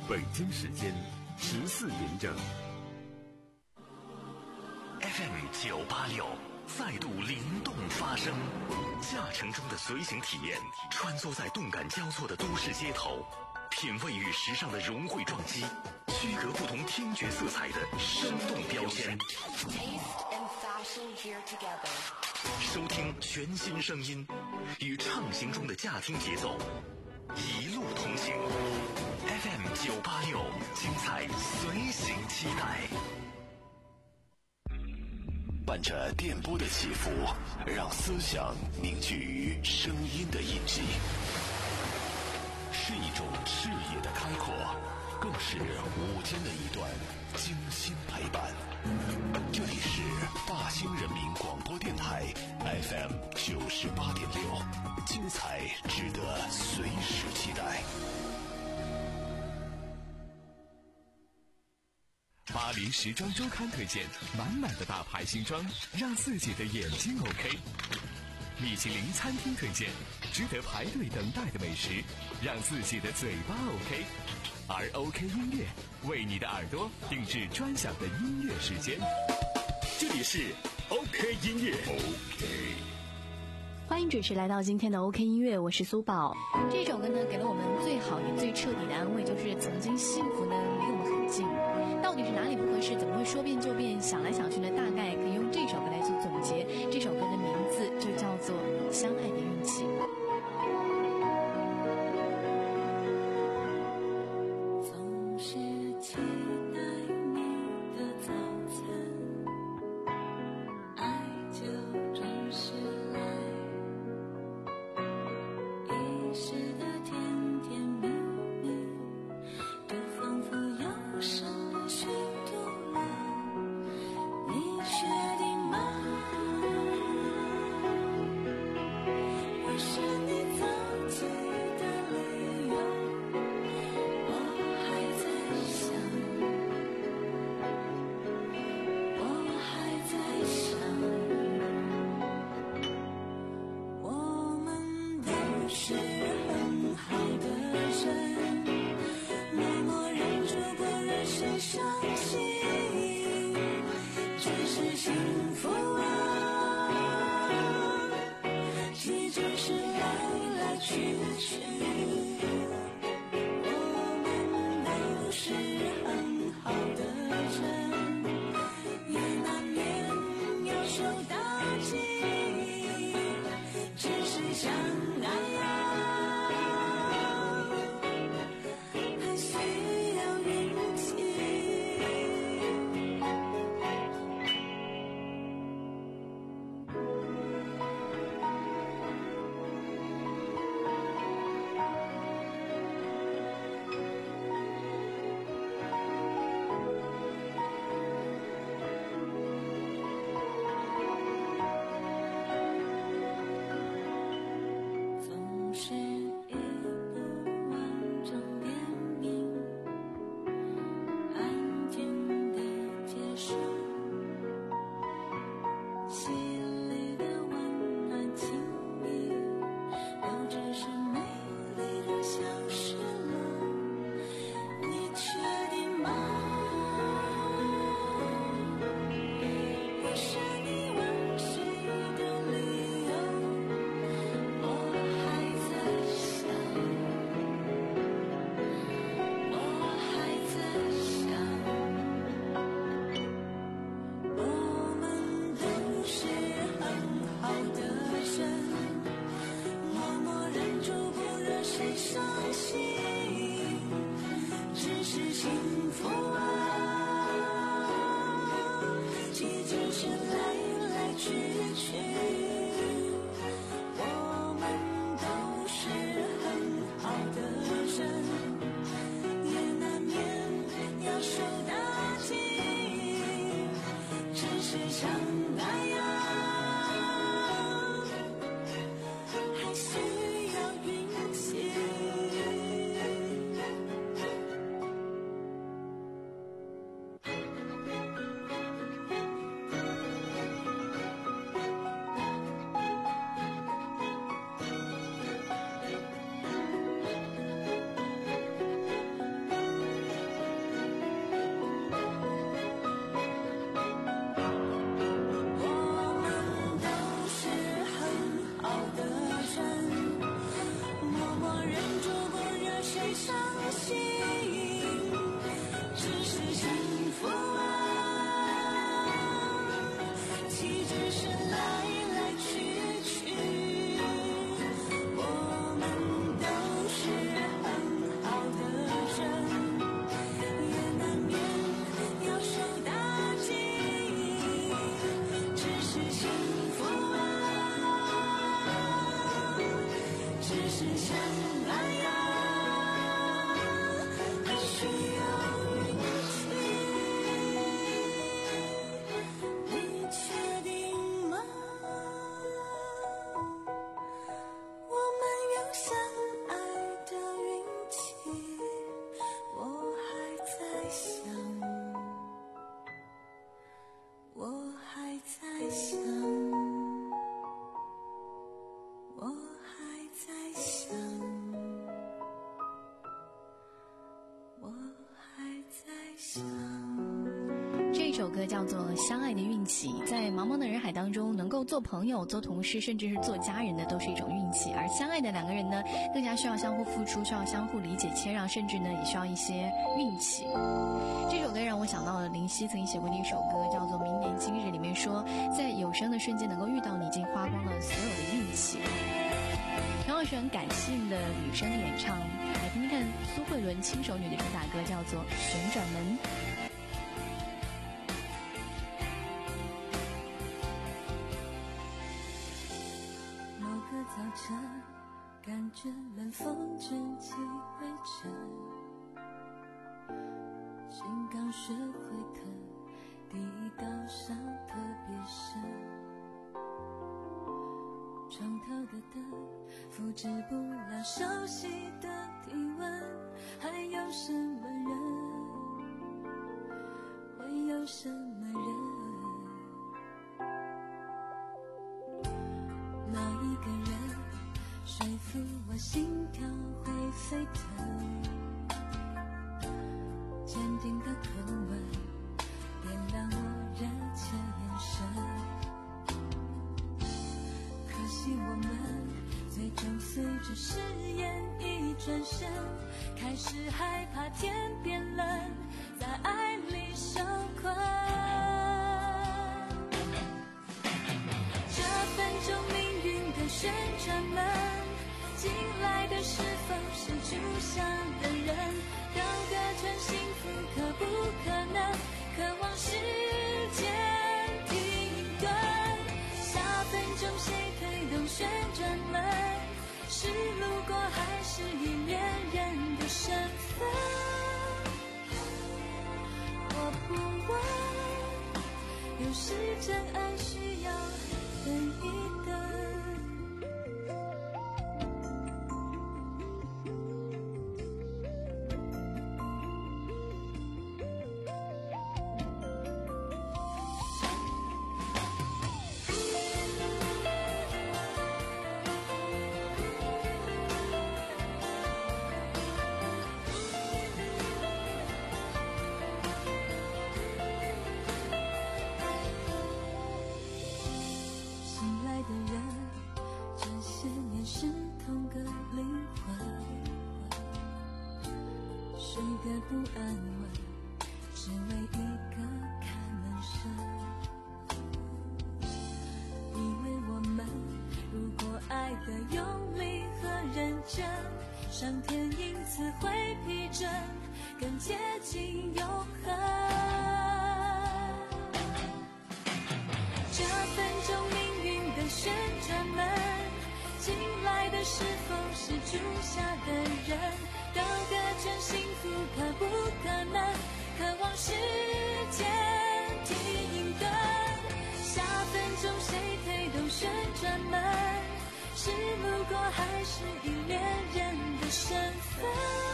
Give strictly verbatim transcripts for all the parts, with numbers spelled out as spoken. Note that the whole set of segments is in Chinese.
北京时间十四点整。 F M 九八六再度灵动发声，驾乘中的随行体验，穿梭在动感交错的都市街头，品味与时尚的融汇撞击，区隔不同听觉色彩的生动标签。收听全新声音，与畅行中的驾听节奏，一路同行。F M 九八六，精彩随行期待。伴着电波的起伏，让思想凝聚于声音的印记，是一种视野的开阔，更是午间的一段精心陪伴。这里是大兴人民广播电台 F M 九十八点六，精彩值得随时期待。 巴黎时装周刊推荐满满的大牌新装，让自己的眼睛 OK。米其林餐厅推荐值得排队等待的美食，让自己的嘴巴 OK。而 OK 音乐为你的耳朵定制专享的音乐时间。这里是 OK 音乐 OK。 欢迎准时来到今天的 OK 音乐，我是苏宝。这首歌呢，给了我们最好也最彻底的安慰，就是曾经幸福呢离我们很近，到底是哪里不合适，怎么会说变就变？想来想去呢，大概可以用这首歌来做总结。这首歌的名字就叫做《相爱的运气》。 这首歌叫做《相爱的运气》。在茫茫的人海当中，能够做朋友、做同事，甚至是做家人的，都是一种运气。而相爱的两个人呢，更加需要相互付出，需要相互理解、谦让，甚至呢，也需要一些运气。这首歌让我想到了林夕曾经写过的一首歌，叫做《明年今日》，里面说，在有生的瞬间能够遇到你，已经花光了所有的运气。同样是很感性的女生的演唱，来听听看苏慧伦轻手女的主打歌，叫做《旋转门》。 早晨，感觉冷风卷起灰尘，心刚学会疼，第一道伤特别深。床头的灯复制不了熟悉的体温，还有什么人，会有什么人？哪一个人说服我心跳会沸腾？坚定的口吻点亮我热切眼神。可惜我们最终随着誓言一转身，开始害怕天变冷，在爱里受困。这分钟命运的旋转门，进来的是否是住下的人？兜个圈幸福可不可能？渴望时间停顿，下分钟谁推动旋转门？是路过还是迎面人的身份？我不问，有时真爱需要等一等。睡得不安稳，只为一个开门声。以为我们如果爱得用力和认真，上天因此会批准，更接近永恒。这分钟命运的旋转门，进来的是否是住下的人？兜个圈幸福可不可能？渴望时间停顿，下分钟谁推动旋转门？是路过还是迎面人的身份？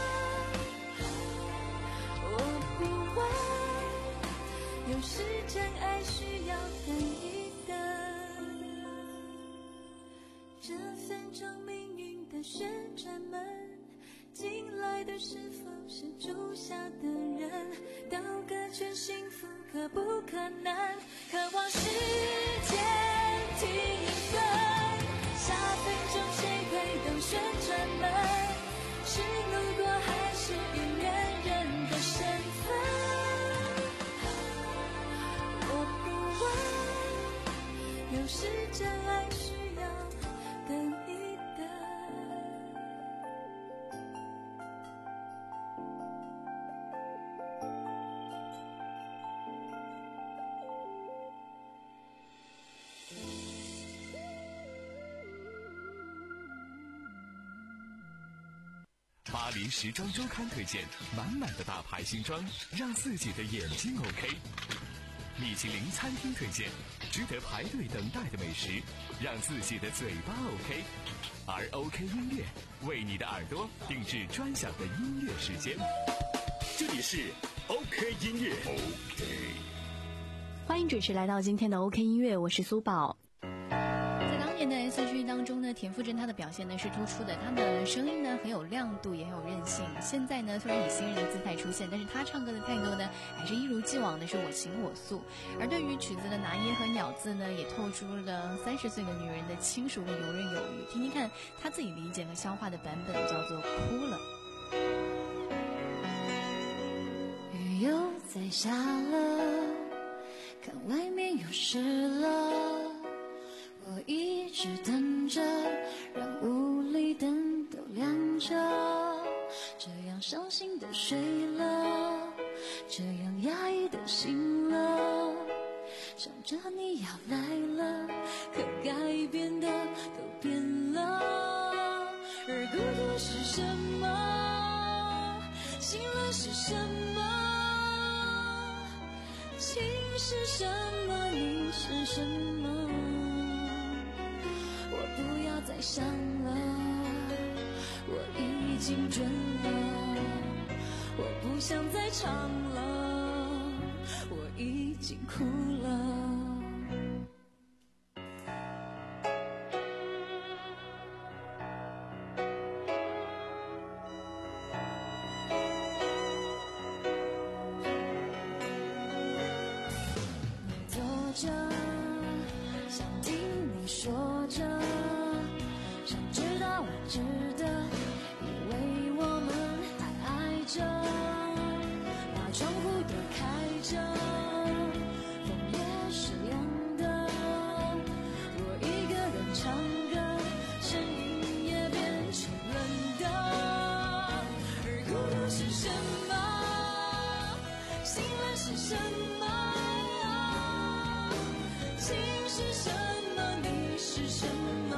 我不问，有时真爱需要等一等。这分钟命运的旋转门，进来的是否是住下的人？兜个圈幸福可不可能？渴望时间停顿，下分钟谁推动旋转门？是路过还是迎面人的身份？我不问，有时真爱需要等一等。 巴黎时装周刊推荐满满的大牌新装，让自己的眼睛 OK。米其林餐厅推荐值得排队等待的美食，让自己的嘴巴 OK。而 OK 音乐为你的耳朵定制专享的音乐时间。 这里是 OK 音乐 OK。 欢迎准时来到今天的 OK 音乐，我是苏宝。在当年的 S H E 当中呢，田馥甄她的表现呢是突出的，她的声音呢很有亮度，也很有韧性。现在呢虽然以新人的姿态出现，但是她唱歌的态度呢还是一如既往的是我行我素。而对于曲子的拿捏和咬字呢，也透出了三十岁的女人的轻熟和游刃有余。听听看她自己理解和消化的版本，叫做哭了。 雨又在下了，看外面又湿了，我一直等着，让屋里灯都亮着，这样伤心的睡了，这样压抑的醒了，想着你要来了，可该变的都变了。而孤独是什么？醒了是什么？情是什么？你是什么？我不要再想了，我已经倦了，我不想再唱了，我已经哭了。想听你说着，想知道我值得，以为我们还爱着，把窗户都开着，风也是凉的，我一个人唱歌，声音也变成冷的。而孤独是什么？醒了是什么？情是什么？你是什么？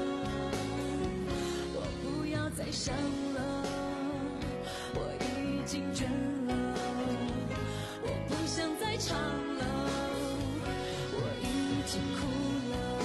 我不要再想了，我已经倦了，我不想再唱了，我已经哭了。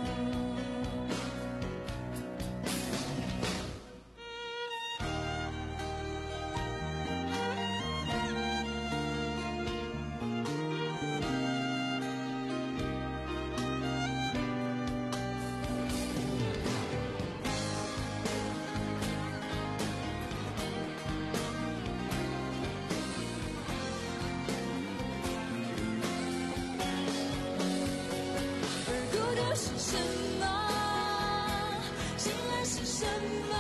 是什么？醒来是什么？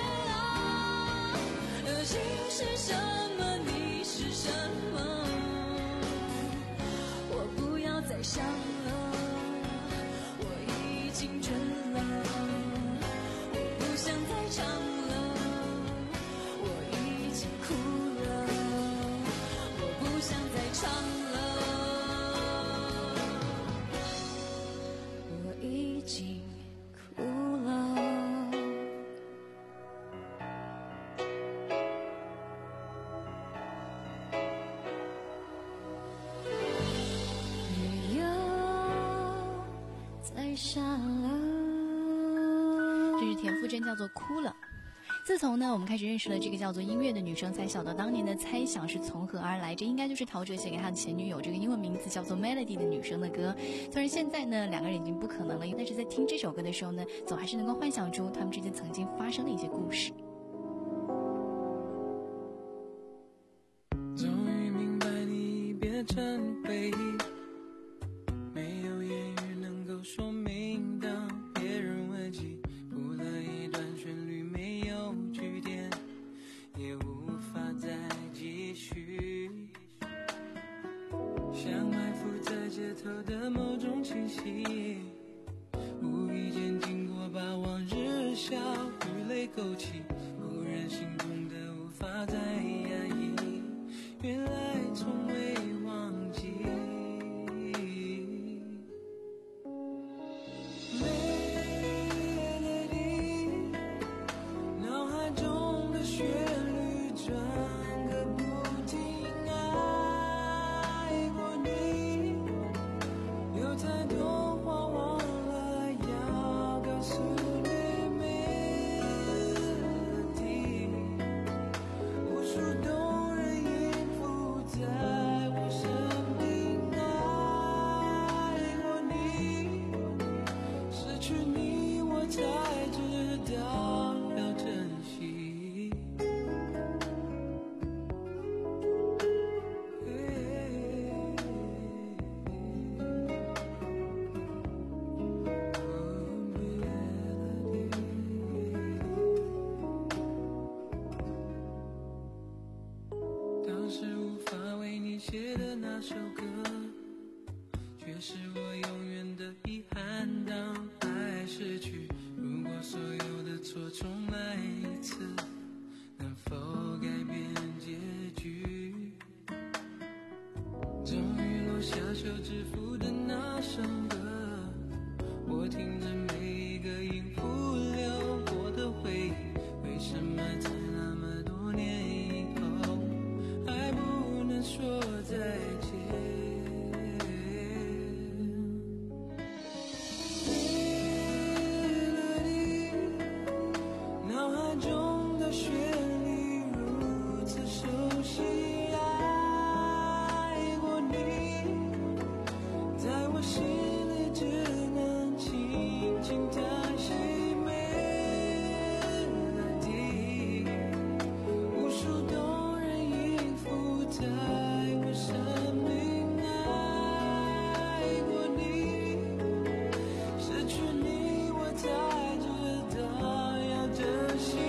而情是什么？你是什么？我不要再想了，我已经倦了，我不想再唱了，我已经哭了，我不想再唱了。已经哭了。雨又在下了。 这是田馥甄，叫做哭了。自从呢我们开始认识了这个叫做音乐的女生，才晓得当年的猜想是从何而来。这应该就是陶喆写给他的前女友，这个英文名字叫做 Melody 的女生的歌。虽然现在呢两个人已经不可能了，但是在听这首歌的时候呢，总还是能够幻想出他们之间曾经发生的一些故事。 终于明白你变成回忆，没有言语能够说明，当别人问起谱了一段旋律，没有句点，也无法再继续，像埋伏在街头的某种气息，无意间经过，把往日笑与泪勾起，忽然心中的无法再压抑，原来从未忘记。 像是无法为你写的那首歌，却是我永远的遗憾。当爱失去，如果所有的错重来一次，能否改变结局？终于落下手指符的那首歌，我听着每一个音符流过的回忆，为什么在那么多年以后还不能说再见？脑海中的旋律如此熟悉，爱过你，在我心里只能轻轻叹息。melody， 无数动人音符在我生命，爱过你，失去你我才知道要珍惜。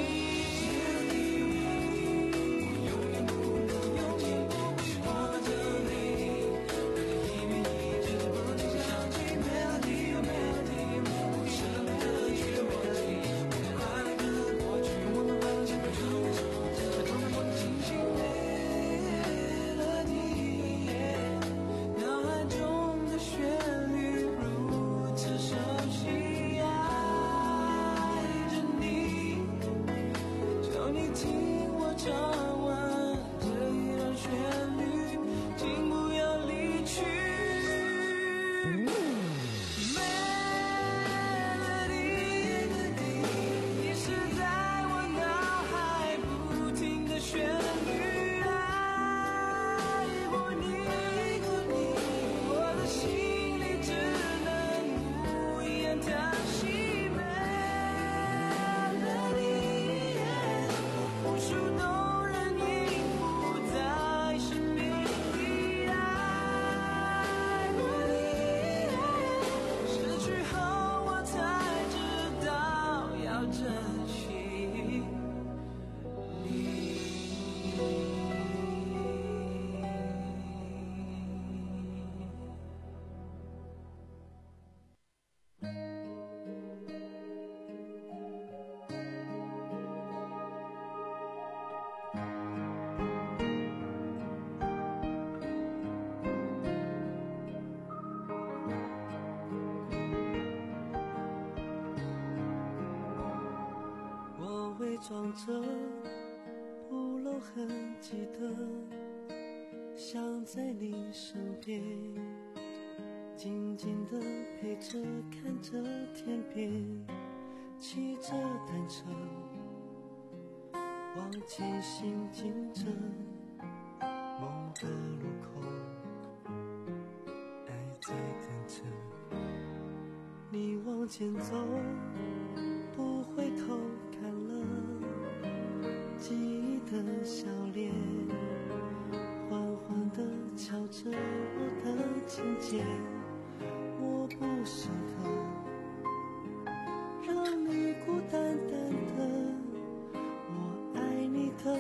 装着不露痕迹的，想在你身边，静静地陪着，看着天边，骑着单车，往前行进着，某个路口，爱在等着你往前走，不回头看了记忆的笑脸，缓缓地敲着我的琴键，我不舍得让你孤单单的，我爱你的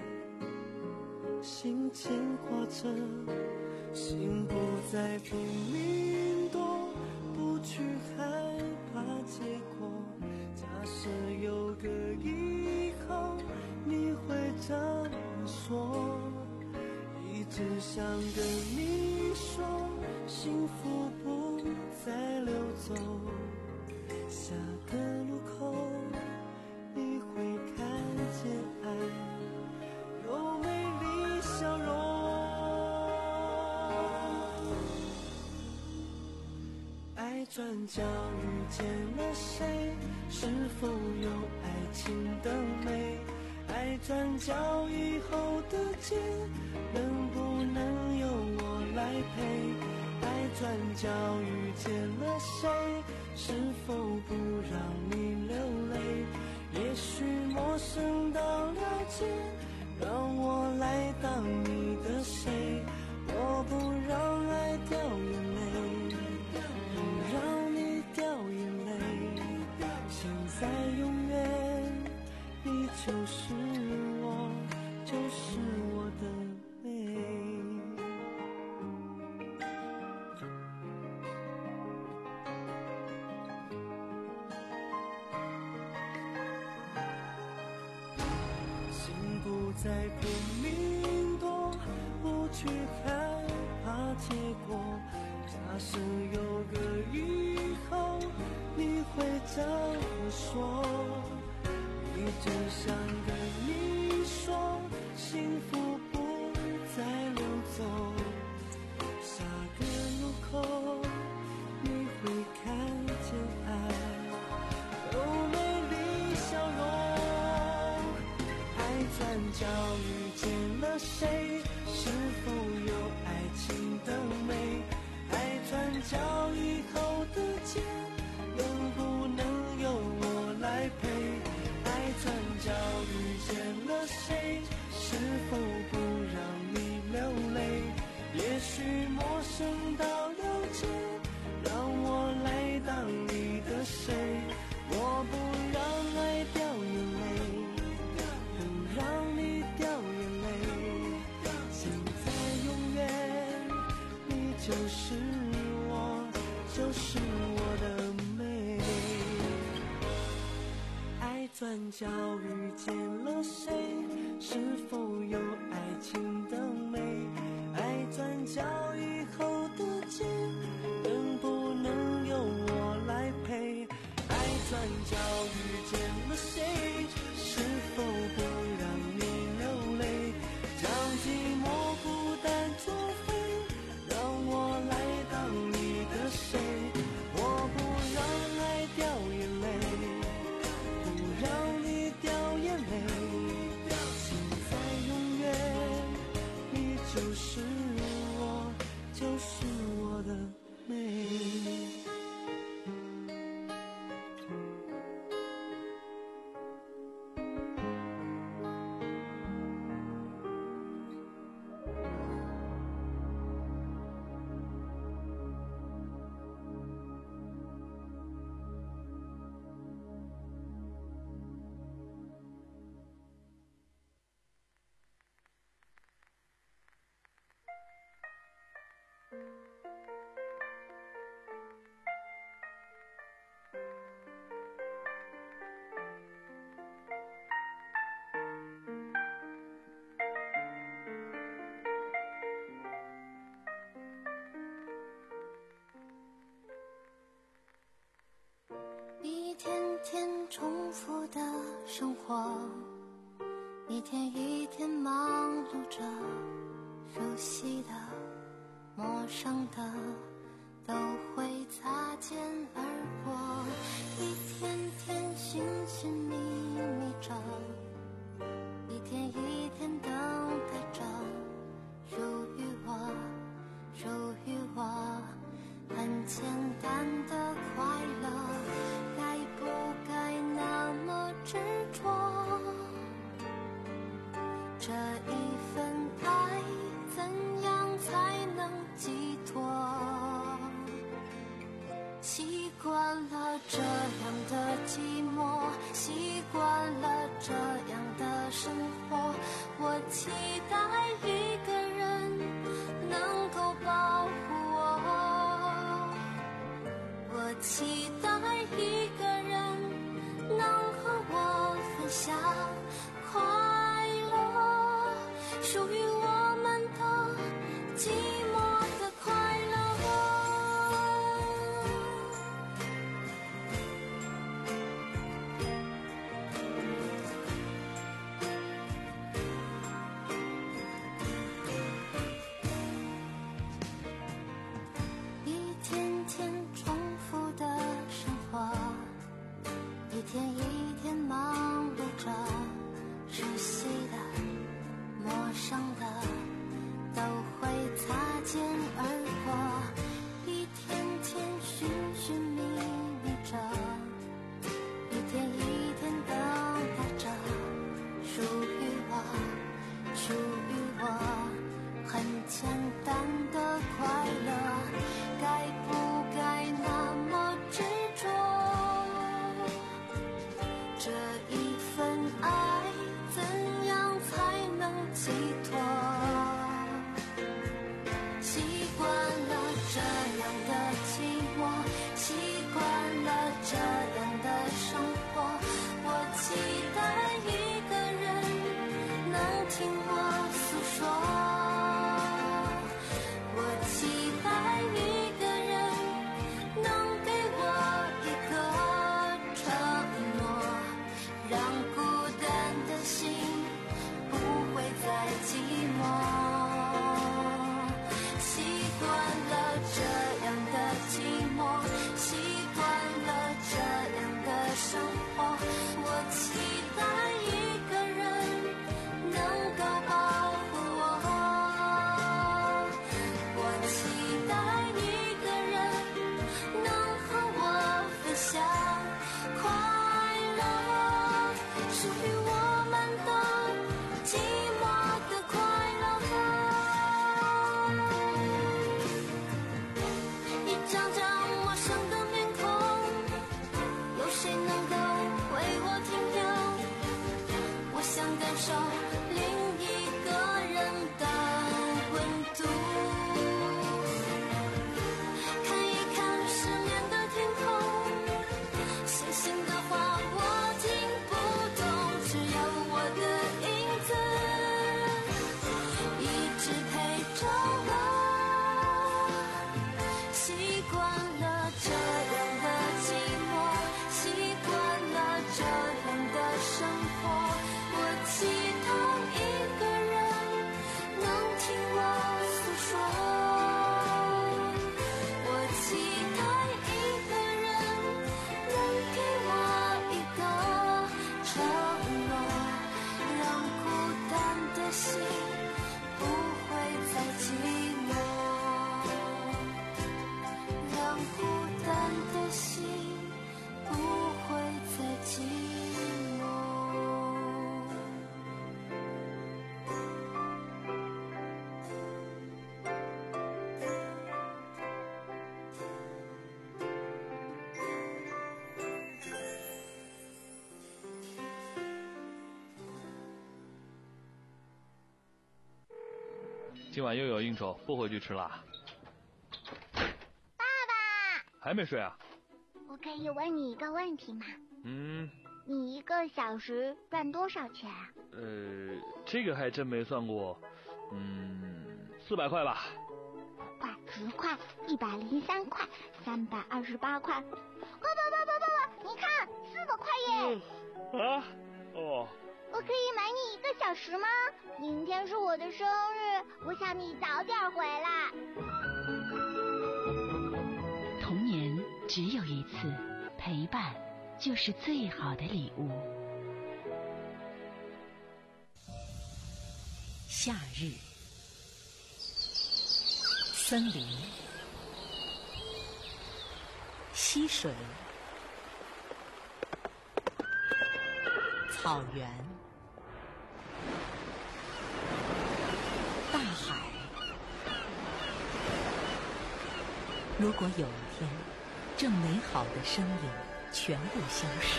心牵挂着，心不再拼命躲，不去害怕结果，假设有个以后你会这么说，一直想跟你说，幸福不再溜走，下个路口你会看见爱有美丽笑容，爱转角遇见了谁，是否有爱情的美，爱转角以后的街，能不能由我来陪，爱转角遇见了谁，是否不让你流泪，也许陌生到了解，让我来当你的谁，我不让爱掉眼泪，不让你掉眼泪，现在永远你就是我，就是我的美。 在拼命躲，不去害怕结果。假设有个以后，你会怎么说？你只想跟你说，幸福不再溜走。下个路口，你会看见爱有美丽笑容。爱转角遇见了谁？是否有爱情的美？爱转角以后的街，能不能由我来陪？爱转角遇见了谁？是否不让你流泪？也许陌生到了解，让我来当你的谁？我不让爱掉眼泪，不让你掉眼泪。现在永远，你就是我，就是我的美。爱转角遇见了谁？是否有爱情的美？爱转角以后的街，能不能由我来陪？爱转角遇见了谁？是否不让你流泪？将寂寞孤单作废，让我来当你的谁？我不让爱掉眼泪，不让你掉眼泪。现在永远，你就是我，就是我的美。 一天天重复的生活，一天一天忙碌着，熟悉的、陌生的都会擦肩而过，一天天寻寻觅觅着，一天一天等待着，属于我，属于我，很简单的快乐。该不该那么执着？这一份爱怎样才能寄托？习惯了这样的寂寞，习惯了这样的生活，我期待一个人能够保护我，我期待一个人能和我分享快乐，属于我们的寂寞的快乐。一天天重复的生活，一天一天忙碌着，熟悉的、陌生的都会擦肩而过，一天天寻寻觅觅着，一天一天等待着，属于我，属于我，很简单的快乐。该不该那么执着？这一份爱怎样才能寄托？习惯今晚又有应酬，不回去吃啦。 爸爸， 还没睡啊？ 我可以问你一个问题吗？ 嗯。 你一个小时赚多少钱啊？ 呃，这个还真没算过。嗯，四百块吧。 五块、十块、一百零三块、三百二十八块。爸爸爸爸爸爸，你看，四百块耶！ 嗯、啊？哦。 我可以买你一个小时吗？明天是我的生日，我想你早点回来。 童年只有一次，陪伴就是最好的礼物。夏日，森林，溪水，草原，大海。如果有一天，这美好的声音全部消失，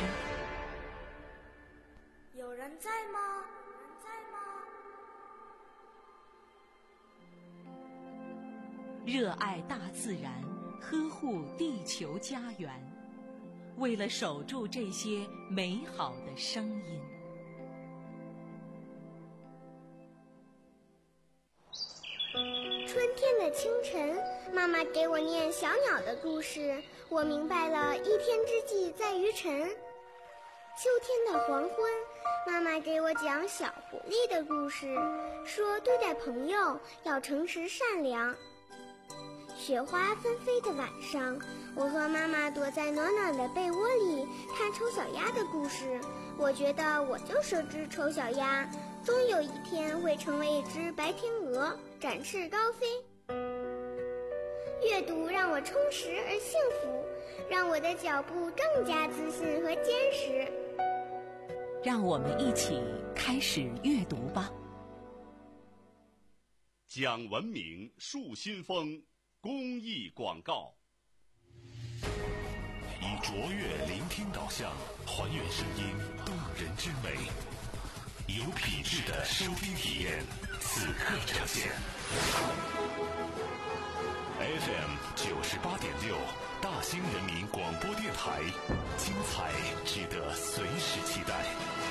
有人在吗？有人在吗？ 热爱大自然，呵护地球家园，为了守住这些美好的声音。 春天的清晨，妈妈给我念小鸟的故事，我明白了一天之计在于晨。秋天的黄昏，妈妈给我讲小狐狸的故事，说对待朋友要诚实善良。雪花纷飞的晚上，我和妈妈躲在暖暖的被窝里看丑小鸭的故事，我觉得我就是只丑小鸭，终有一天会成为一只白天鹅，展翅高飞。阅读让我充实而幸福，让我的脚步更加自信和坚实。 让我们一起开始阅读吧。 讲文明树新风公益广告。 以卓越聆听导向，还原声音动人之美，有品质的收听体验，此刻呈现。F M 九十八点六，大兴人民广播电台，精彩值得随时期待。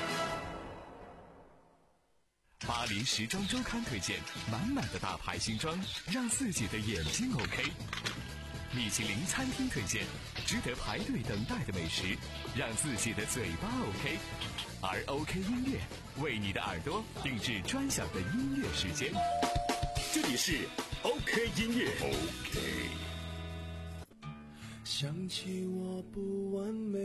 巴黎时装周刊推荐满满的大牌新装，让自己的眼睛 OK。米其林餐厅推荐值得排队等待的美食，让自己的嘴巴 OK。而 OK 音乐为你的耳朵定制专享的音乐时间。 这里是 OK 音乐。OK。 想起我不完美，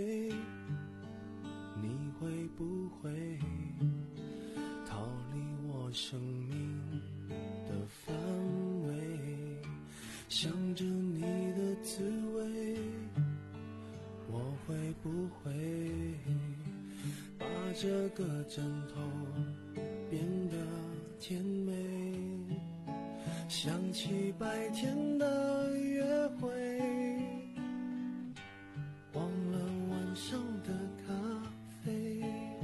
你会不会逃离我生命的范围？想着你的滋味，我会不会把这个枕头变得甜美？想起白天的约会，忘了晚上的咖啡，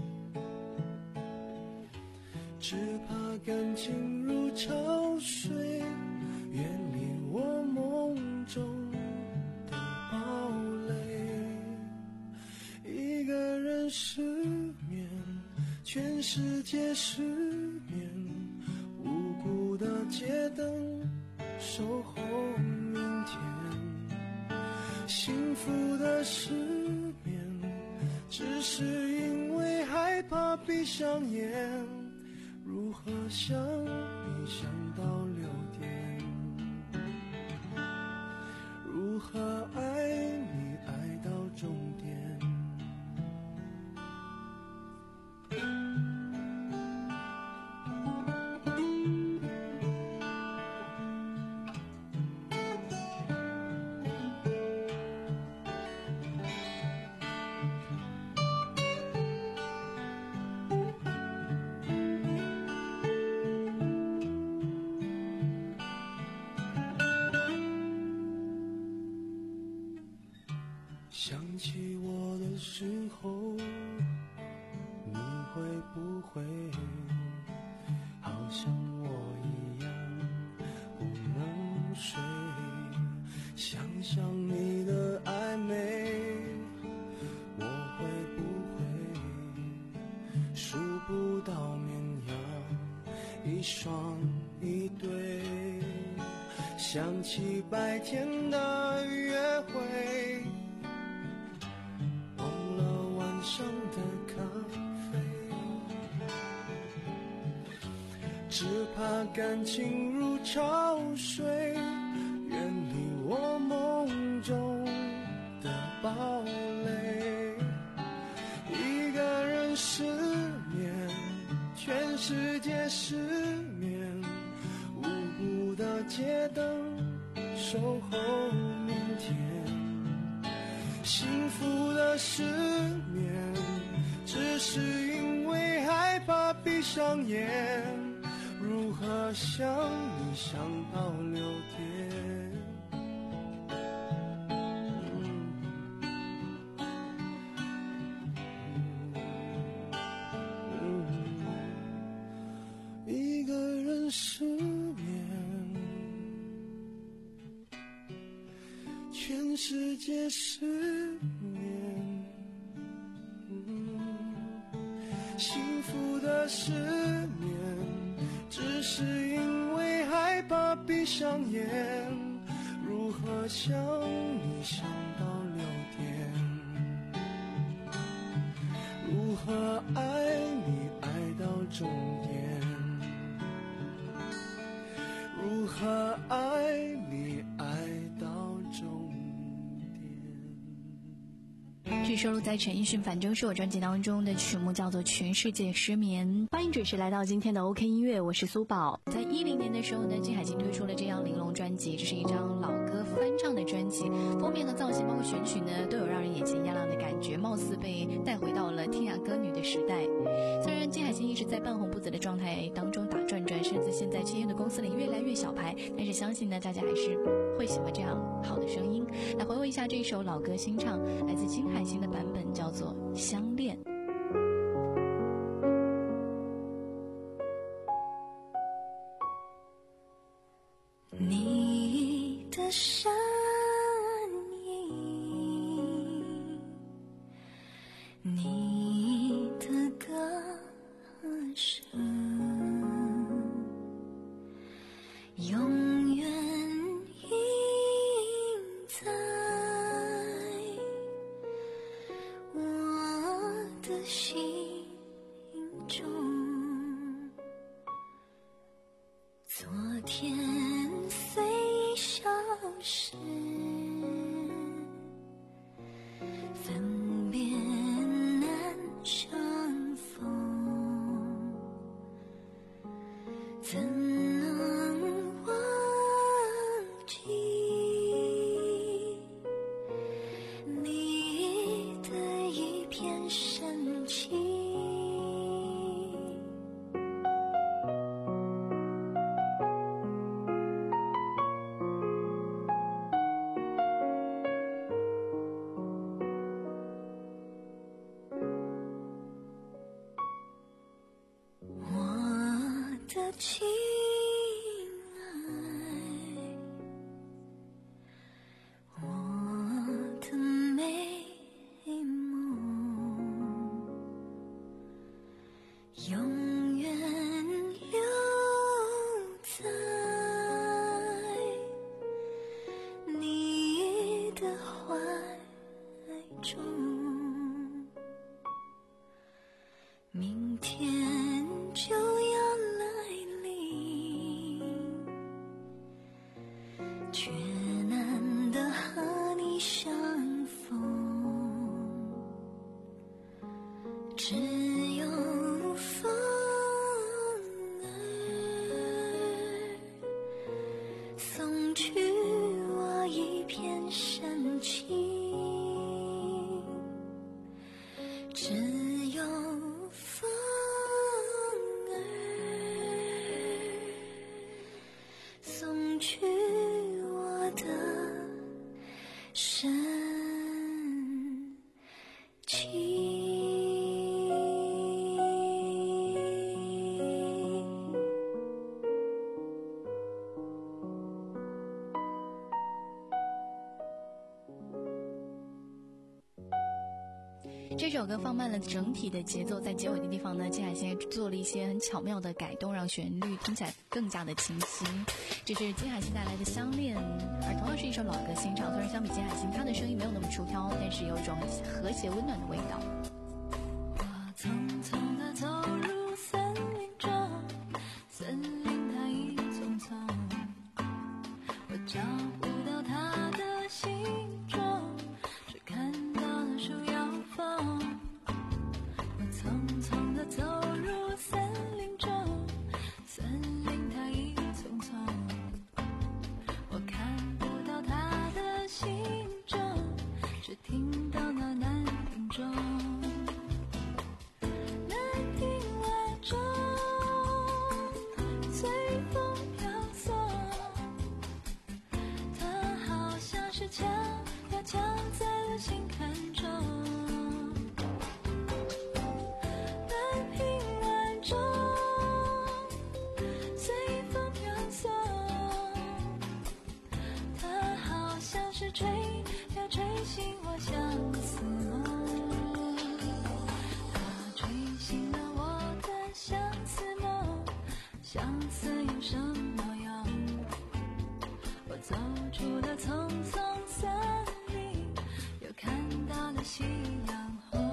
只怕感情如潮水，远离我梦中的堡垒。一个人失眠，全世界失眠，无辜的街灯守候明天。幸福的失眠，只是因为害怕闭上眼。如何想你想到六点？如何爱你爱到终点？想起我的时候，你会不会好像我一样一对，想起白天的约会，忘了晚上的咖啡，只怕感情如潮水，远离我梦中的堡垒。一个人失眠，全世界失眠，无辜的街灯守候明天。幸福的失眠，只是因为害怕闭上眼，如何想你想到六点。一个人失眠，全世界失眠。幸福的失眠，只是因为害怕闭上眼，如何想你想到六点，如何爱你爱到终点，如何爱你爱到终点。 据收录在陈奕迅《反正是我》专辑当中的曲目叫做《全世界失眠》。欢迎准时来到今天的 OK 音乐，我是苏宝。在一零年的时候呢，金海心推出了这样玲珑专辑，这是一张老歌翻唱的专辑，封面和造型包括选曲呢，都有让人眼前一亮的感觉，貌似被带回到了天涯歌女的时代。虽然金海心一直在半红不紫的状态当中打转转，甚至现在签约的公司里越来越小牌，但是相信呢，大家还是会喜欢这样好的声音。来回味一下这一首老歌新唱，来自金海心的版本，叫做《相恋》。 你的身影，你的歌声，永远印在我的心中。昨天虽消失，分别难相逢，怎能忘记你的一片深情？的亲爱，我的美梦，永远留在你的怀中。明天就要来临，却难得和你相逢，只有风儿送去我一片深情，只有风儿送去我这首歌放慢了整体的节奏，在结尾的地方呢，金海心做了一些很巧妙的改动，让旋律听起来更加的清晰。这是金海心带来的《相恋》，而同样是一首老歌新唱，虽然相比金海心，她的声音没有那么出挑，但是有一种很和谐温暖的味道。 我匆匆地走入森林中，森林它一丛丛，我找不到它的行踪，只看到了树摇风。我匆匆地走入森林中，森林它一丛丛，我看不到它的行踪，只听到那南屏钟。墙呀墙在我心坎中，南屏晚钟随风飘送，它好像是吹呀吹醒我相思梦，它吹醒了我的相思梦，相思有什么用？我走出了匆匆森林，又看到了夕阳红。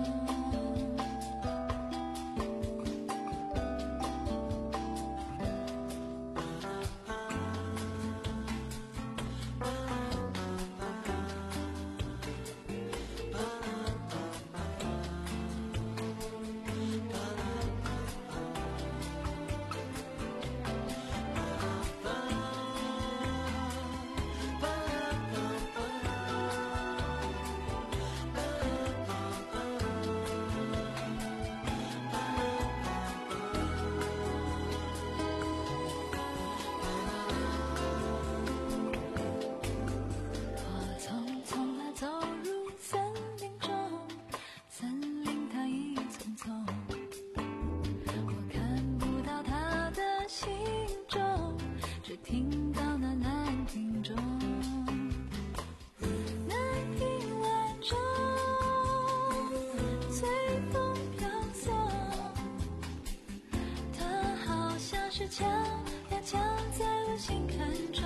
墙呀墙在我心坎中，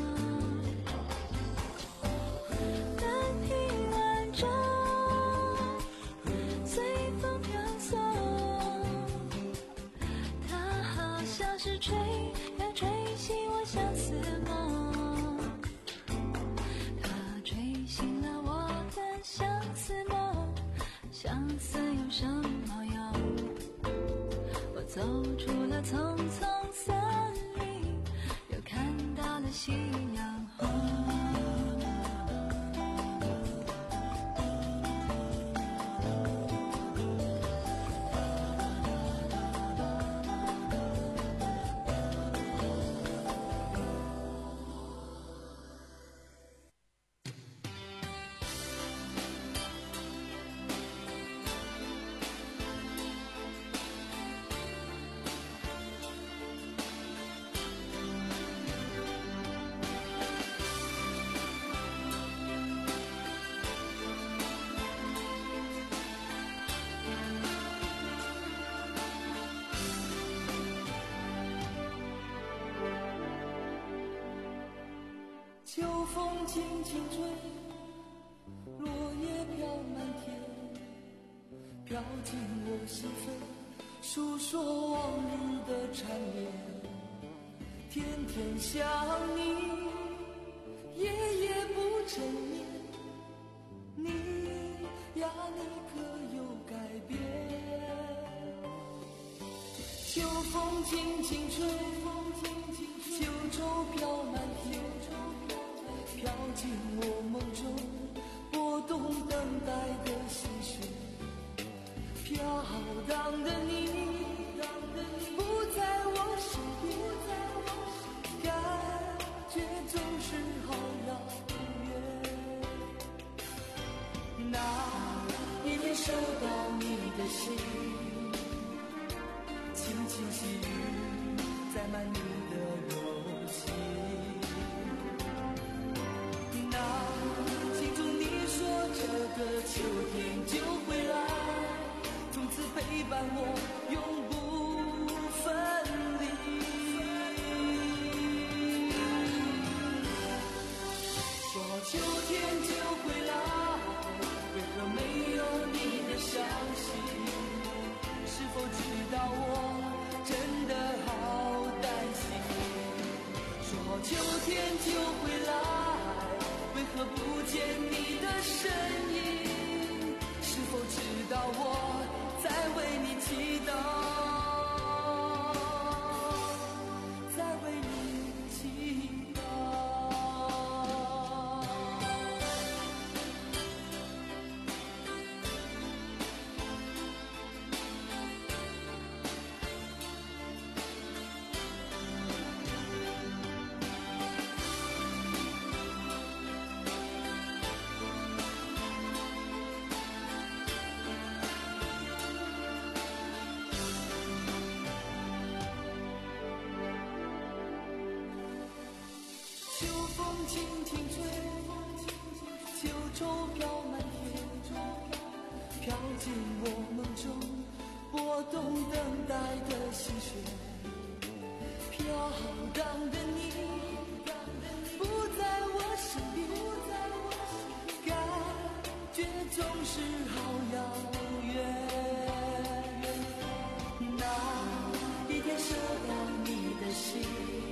南屏晚钟随风飘送，它好像是吹呀吹醒我相思梦，它吹醒了我的相思梦，相思有什么用？我走出了匆匆森林，又看到了夕阳红。 秋风轻轻吹，落叶飘满天，飘进我心扉，诉说往日的缠绵。天天想你，夜夜不成眠，你呀你可有改变？秋风轻轻吹，秋愁飘满天，飘进我梦中，拨动等待的心弦。飘荡的你不在我身边，感觉总是好遥远。那一天收到你的信，轻轻细雨载满你的柔情。那心中你说这个秋天就会来， 陪伴我永不分离。说秋天就会来，为何没有你的消息？是否知道我真的好担心？说秋天就会来，为何不见你的身影？是否知道我在为你祈祷，在为你祈祷。秋风轻轻吹，秋愁飘满天，飘进我梦中，拨动等待的心弦。飘荡的你不在我身边，感觉总是好遥远。那一天收到你的信，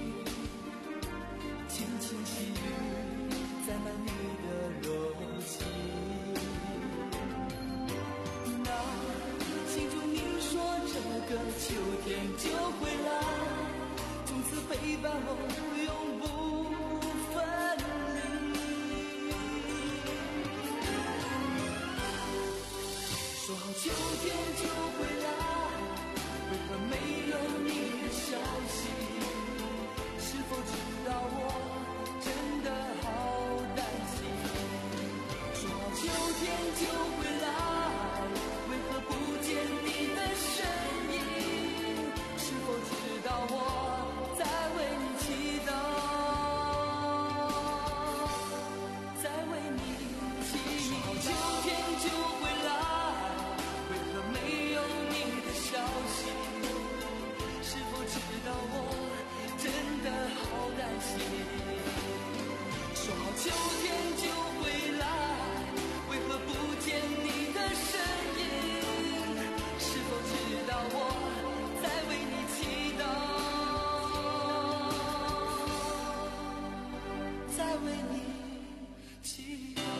轻轻细雨载满你的柔情，那心中你说这个秋天就会来，从此陪伴我永不分离。说好秋天就会来，为何没有你的消息？是否知道我真的好担心？说好秋天就会来，为何不见你的身影？是否知道我在为你祈祷，在为你祈祷。说好秋天就会来，为何没有你的消息？是否知道我真的好担心？说好秋天就会来，为何不见你的身影？是否知道我在为你祈祷，在为你祈祷。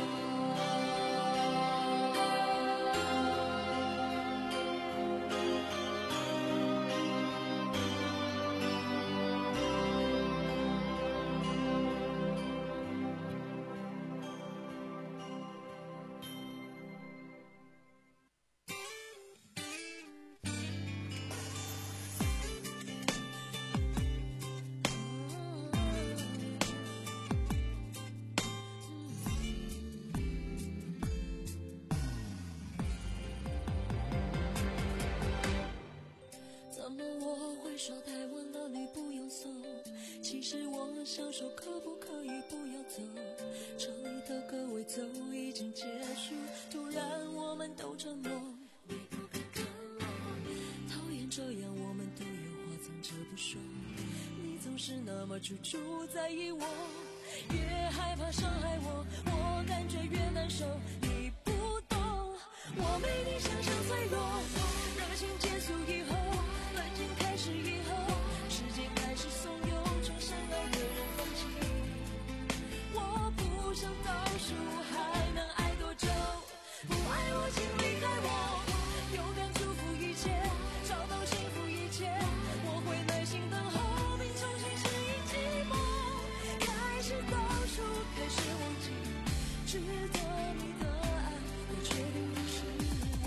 怎么我会说太晚了你不用送？其实我想说可不可以不要走？这里的歌尾奏已经结束，突然我们都沉默。你不敢看我，讨厌这样我们都有话藏着不说。你总是那么处处在意我，越害怕伤害我，我感觉越难受。你不懂，我没你想象脆弱。热情结束以后，冷静开始以后，时间开始怂恿，从相爱的人放弃。我不想倒数还能爱多久，不爱我请离开我，勇敢祝福一切，找到幸福一切，我会耐心等候并重新适应寂寞。开始倒数，开始忘记值得你的爱，我确定不是我。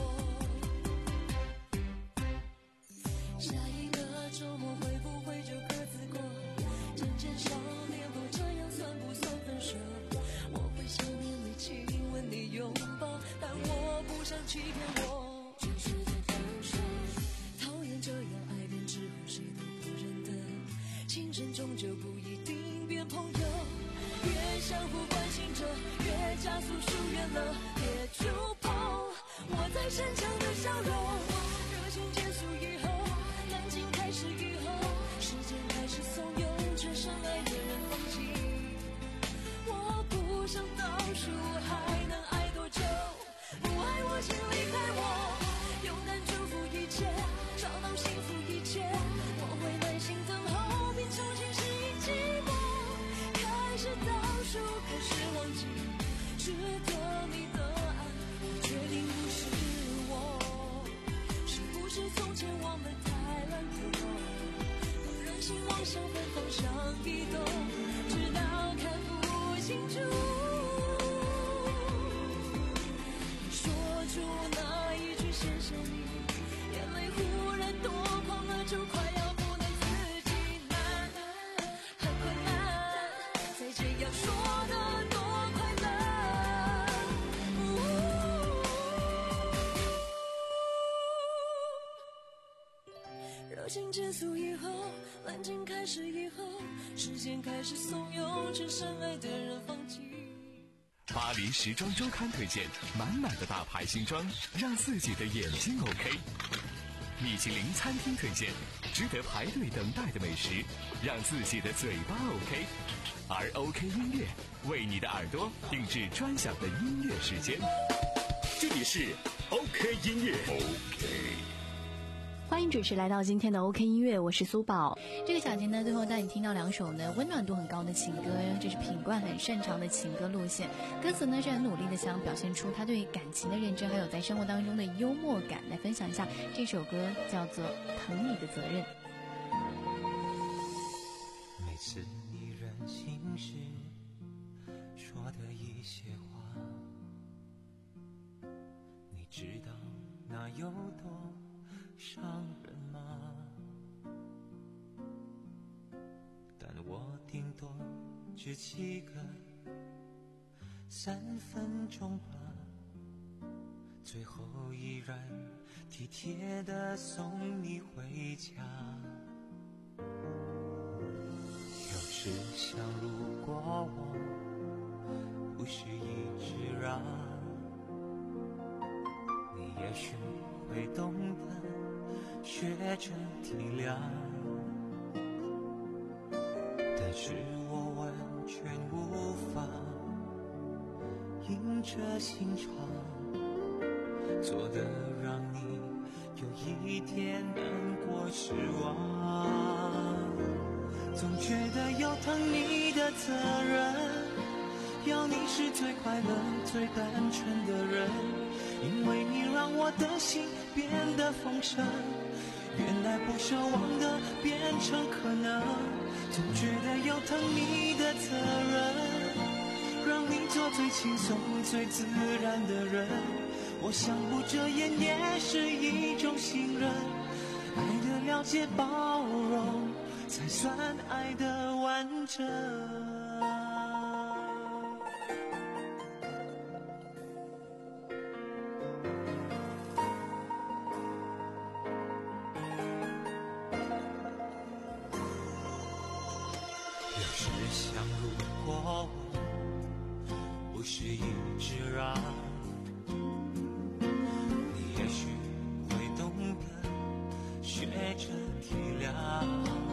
下一个周末会不会就各自过？渐渐少联络，这样算不算分手？我会想念你，亲吻你，拥抱，但我不想欺骗我，只是在分手。讨厌这样爱变之后谁都不认得，情深终究不一定变朋友。越相互关心着，越加速疏远了，别触碰我再深强的笑容。热情束以后，感情开始以后，时间开始怂恿，只剩爱的人放弃。我不想倒数还能爱多久，不爱我请离开我，勇敢祝福一切，找到幸福一切，我会耐心等候，并重新适应寂寞。开始倒数，开始忘记，值得你的爱，决定不是我。是不是从前我们太懒惰，不忍心往相反方向移动，直到看不清楚。你说出那一句谢谢你，眼泪忽然多狂了，就快要不能自己，难很困难，再这样说的多快乐。热情结束以后，冷静开始以后，时间开始怂恿，只剩爱的人放弃。 巴黎时装周刊推荐满满的大牌新装，让自己的眼睛 OK。米其林餐厅推荐值得排队等待的美食，让自己的嘴巴 OK。而 OK 音乐为你的耳朵定制专享的音乐时间。 这里是 OK 音乐 OK。 欢迎准时来到今天的 OK 音乐，我是苏宝。这个小节呢，最后带你听到两首呢温暖度很高的情歌，这是品冠很擅长的情歌路线。歌词呢是很努力的想表现出他对感情的认真，还有在生活当中的幽默感。来分享一下这首歌，叫做《疼你的责任》。 每次你任性时说的一些话，你知道那有多伤人吗？但我顶多只记个三分钟吧，最后依然体贴地送你回家。有时想，如果我不是一直让，你也许会懂得学着体谅，但是我完全无法硬着心肠，做得让你有一点难过失望。总觉得有疼你的责任，要你是最快乐最单纯的人，因为你让我的心变得丰盛，原来不奢望的变成可能。总觉得有疼你的责任，让你做最轻松最自然的人，我想不遮掩也是一种信任，爱的了解包容才算爱的完整。想，如果我不是一直让，你也许会懂得学着体谅，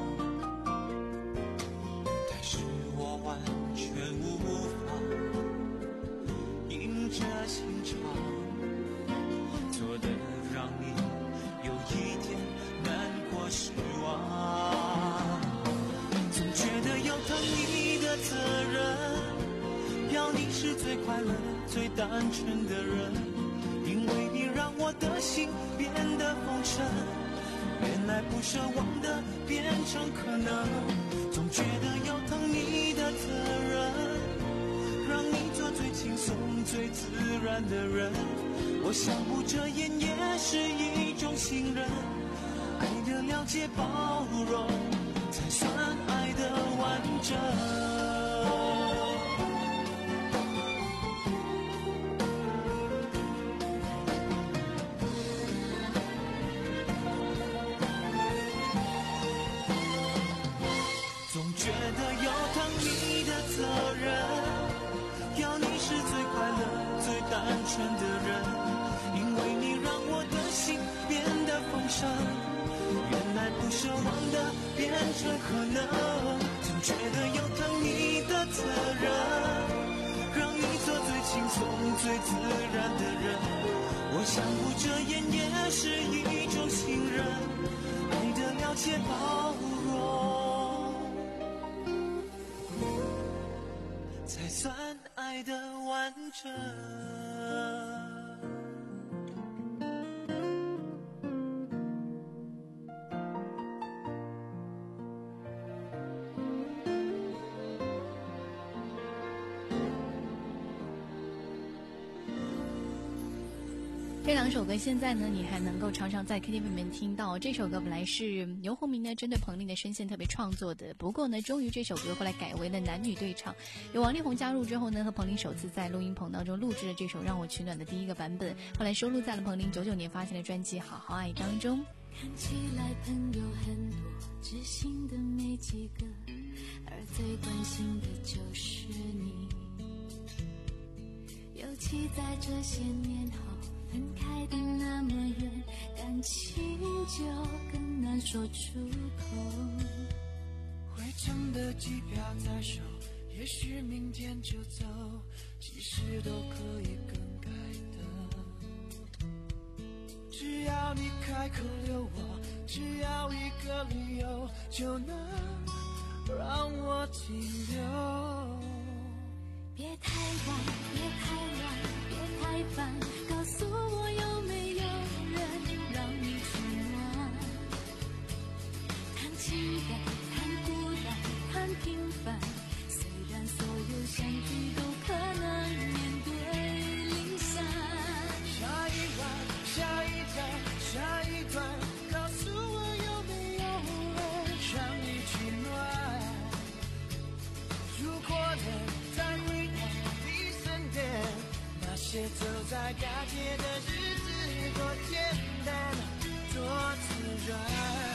但是我完全无法硬着心肠，做得让你有一点难过失望。总觉得有疼你的责任，要你是最快乐最单纯的人，因为你让我的心变得丰盛，原来不奢望的变成可能。总觉得有疼你的责任，让你做最轻松最自然的人，我想不遮掩也是一种信任，爱的了解包容才算爱的完整。总觉得有疼你的责任，要你是最快乐最单纯的人，因为你让我的心变得丰盛， 准可能，总觉得有疼你的责任，让你做最轻松最自然的人。我相互遮掩也是一种信任，爱的了解包容，才算爱的完整。 这两首歌现在呢，你还能够常常在 K T V 里面听到。这首歌本来是牛鸿明呢针对彭丽的声线特别创作的，不过呢，终于这首歌后来改为了男女对唱。有王力宏加入之后呢，和彭丽首次在录音棚当中录制了这首《让我取暖》的第一个版本，后来收录在了彭丽九九年发行的专辑《好好爱》当中。 看起来朋友很多，知心的没几个，而最关心的就是你。尤其在这些年后，分开的那么远，感情就更难说出口。 回程的机票在手，也许明天就走，其实都可以更改的。只要你开口留我，只要一个理由，就能让我停留。 别太晚，别太乱，别太烦，告诉我有没有人让你取暖。谈情感，谈孤单，谈平凡，虽然所有相聚都可能面对离散。 下一晚，下一站，下一段，告诉我有没有人让你取暖。如果能再回到你身边，那些走在大街的日子多简单，多自然。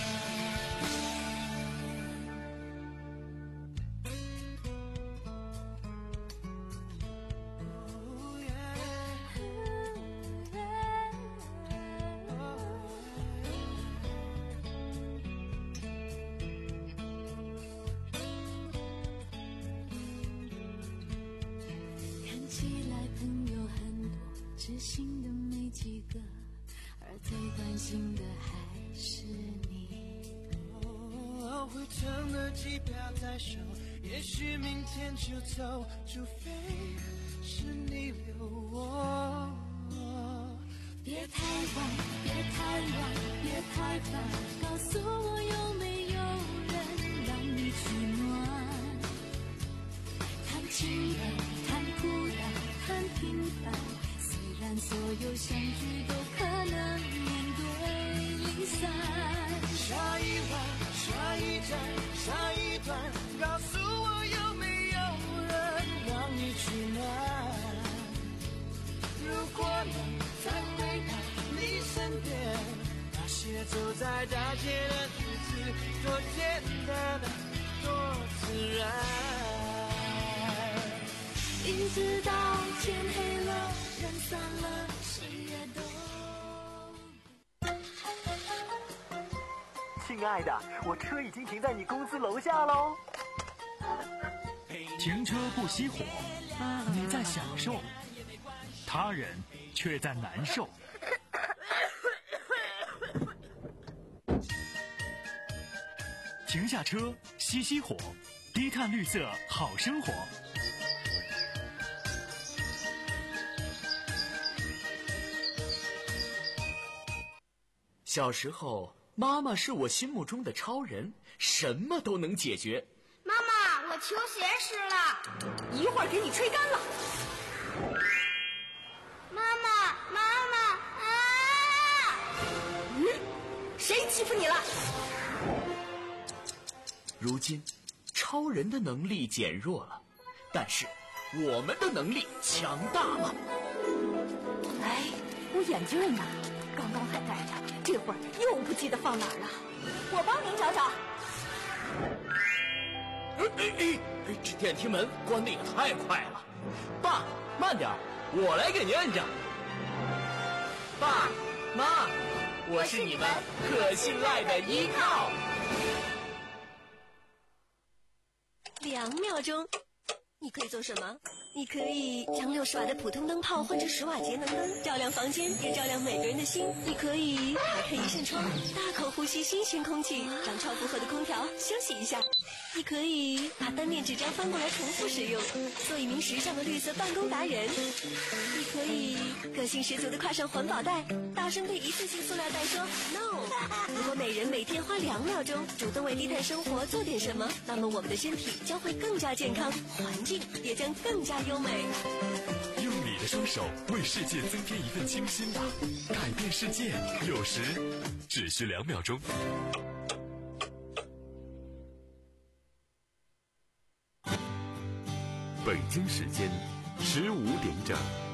知心的没几个，而最关心的还是你。 哦，回程的机票在手，也许明天就走，除非是你留我。 别太晚，别太乱，别太烦，告诉我有没有人让你取暖。谈情感，谈孤单，谈平凡，所有相聚都可能面对离散。 下一晚，下一站，下一段，告诉我有没有人让你取暖。如果能再回到你身边，那些走在大街的日子多简单，多自然。 一直到天黑了，人散了，谁也都。 亲爱的，我车已经停在你公司楼下喽。 停车不熄火，你在享受，他人却在难受。停下车，熄熄火，低碳绿色好生活。 小时候，妈妈是我心目中的超人，什么都能解决。 妈妈，我球鞋湿了， 一会儿给你吹干了。 妈妈，妈妈啊！ 嗯，谁欺负你了？ 如今，超人的能力减弱了，但是我们的能力强大了。 哎，我眼镜呢？刚刚还戴着，这会儿又不记得放哪儿了。我帮您找找。 哎哎哎！这电梯门关得也太快了。爸，慢点，我来给您摁着。爸妈，我是你们可信赖的依靠。 两秒钟。你可以做什么？你可以将六十瓦的普通灯泡换成十瓦节能灯，照亮房间，也照亮每个人的心。你可以打开一扇窗，大口呼吸新鲜空气，让超负荷的空调休息一下。你可以把单面纸张翻过来重复使用，做一名时尚的绿色办公达人。你可以个性十足的挎上环保袋，大声对一次性塑料袋说 no。 如果每人每天花两秒钟主动为低碳生活做点什么，那么我们的身体将会更加健康，环境也将更加优美。 用你的双手为世界增添一份清新吧，改变世界有时只需两秒钟。北京时间十五点整。